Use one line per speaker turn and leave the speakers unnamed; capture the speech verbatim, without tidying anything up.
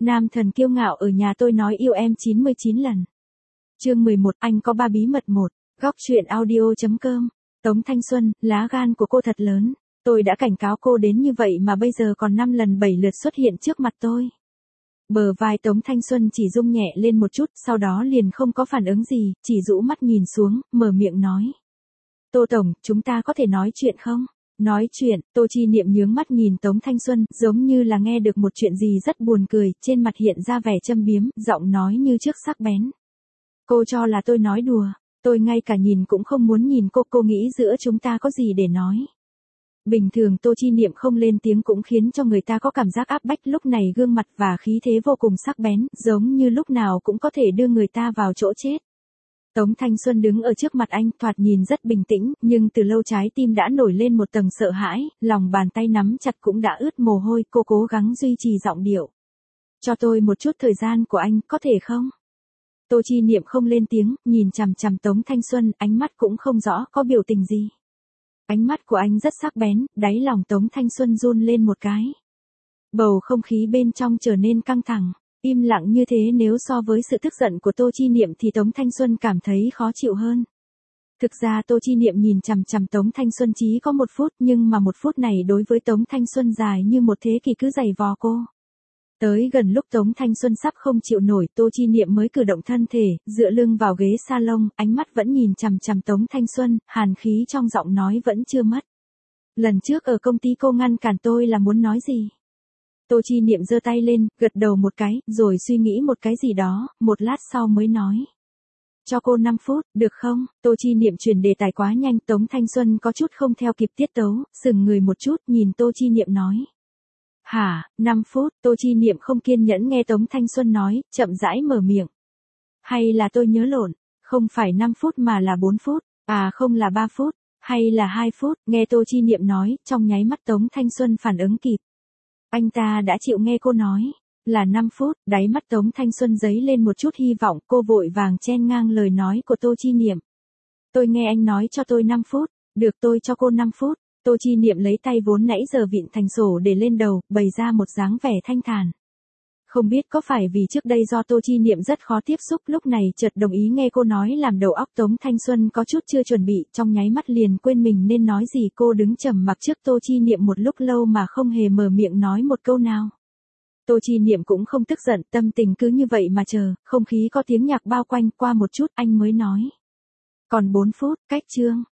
Nam thần kiêu ngạo ở nhà tôi nói yêu em chín mươi chín lần. Chương mười một, anh có ba bí mật một. Góc truyện audio.com. Tống Thanh Xuân, lá gan của cô thật lớn. Tôi đã cảnh cáo cô đến như vậy mà bây giờ còn năm lần bảy lượt xuất hiện trước mặt tôi. Bờ vai Tống Thanh Xuân chỉ rung nhẹ lên một chút, sau đó liền không có phản ứng gì, chỉ rũ mắt nhìn xuống, mở miệng nói. Tô Tổng, chúng ta có thể nói chuyện không? Nói chuyện, Tô Chi Niệm nhướng mắt nhìn Tống Thanh Xuân, giống như là nghe được một chuyện gì rất buồn cười, trên mặt hiện ra vẻ châm biếm, giọng nói như trước sắc bén. Cô cho là tôi nói đùa, tôi ngay cả nhìn cũng không muốn nhìn cô, cô nghĩ giữa chúng ta có gì để nói. Bình thường Tô Chi Niệm không lên tiếng cũng khiến cho người ta có cảm giác áp bách, lúc này gương mặt và khí thế vô cùng sắc bén, giống như lúc nào cũng có thể đưa người ta vào chỗ chết. Tống Thanh Xuân đứng ở trước mặt anh, thoạt nhìn rất bình tĩnh, nhưng từ lâu trái tim đã nổi lên một tầng sợ hãi, lòng bàn tay nắm chặt cũng đã ướt mồ hôi, cô cố gắng duy trì giọng điệu. Cho tôi một chút thời gian của anh, có thể không? Tô Chi Niệm không lên tiếng, nhìn chằm chằm Tống Thanh Xuân, ánh mắt cũng không rõ có biểu tình gì. Ánh mắt của anh rất sắc bén, đáy lòng Tống Thanh Xuân run lên một cái. Bầu không khí bên trong trở nên căng thẳng. Im lặng như thế nếu so với sự tức giận của Tô Chi Niệm thì Tống Thanh Xuân cảm thấy khó chịu hơn. Thực ra Tô Chi Niệm nhìn chằm chằm Tống Thanh Xuân chỉ có một phút, nhưng mà một phút này đối với Tống Thanh Xuân dài như một thế kỷ cứ giày vò cô. Tới gần lúc Tống Thanh Xuân sắp không chịu nổi, Tô Chi Niệm mới cử động thân thể, dựa lưng vào ghế salon, ánh mắt vẫn nhìn chằm chằm Tống Thanh Xuân, hàn khí trong giọng nói vẫn chưa mất. Lần trước ở công ty cô ngăn cản tôi là muốn nói gì? Tô Chi Niệm giơ tay lên, gật đầu một cái, rồi suy nghĩ một cái gì đó, một lát sau mới nói. Cho cô năm phút, được không? Tô Chi Niệm chuyển đề tài quá nhanh, Tống Thanh Xuân có chút không theo kịp tiết tấu, sững người một chút, nhìn Tô Chi Niệm nói. Hả, năm phút, Tô Chi Niệm không kiên nhẫn nghe Tống Thanh Xuân nói, chậm rãi mở miệng. Hay là tôi nhớ lộn, không phải năm phút mà là bốn phút, à không là ba phút, hay là hai phút, nghe Tô Chi Niệm nói, trong nháy mắt Tống Thanh Xuân phản ứng kịp. Anh ta đã chịu nghe cô nói, là năm phút, đáy mắt Tống Thanh Xuân giấy lên một chút hy vọng, cô vội vàng chen ngang lời nói của Tô Chi Niệm. Tôi nghe anh nói cho tôi năm phút, được tôi cho cô năm phút, Tô Chi Niệm lấy tay vốn nãy giờ vịn thành sổ để lên đầu, bày ra một dáng vẻ thanh thản. Không biết có phải vì trước đây do Tô Chi Niệm rất khó tiếp xúc, lúc này chợt đồng ý nghe cô nói làm đầu óc Tống Thanh Xuân có chút chưa chuẩn bị, trong nháy mắt liền quên mình nên nói gì, cô đứng trầm mặc trước Tô Chi Niệm một lúc lâu mà không hề mở miệng nói một câu nào. Tô Chi Niệm cũng không tức giận, tâm tình cứ như vậy mà chờ, không khí có tiếng nhạc bao quanh, qua một chút anh mới nói. Còn bốn phút, cách chương,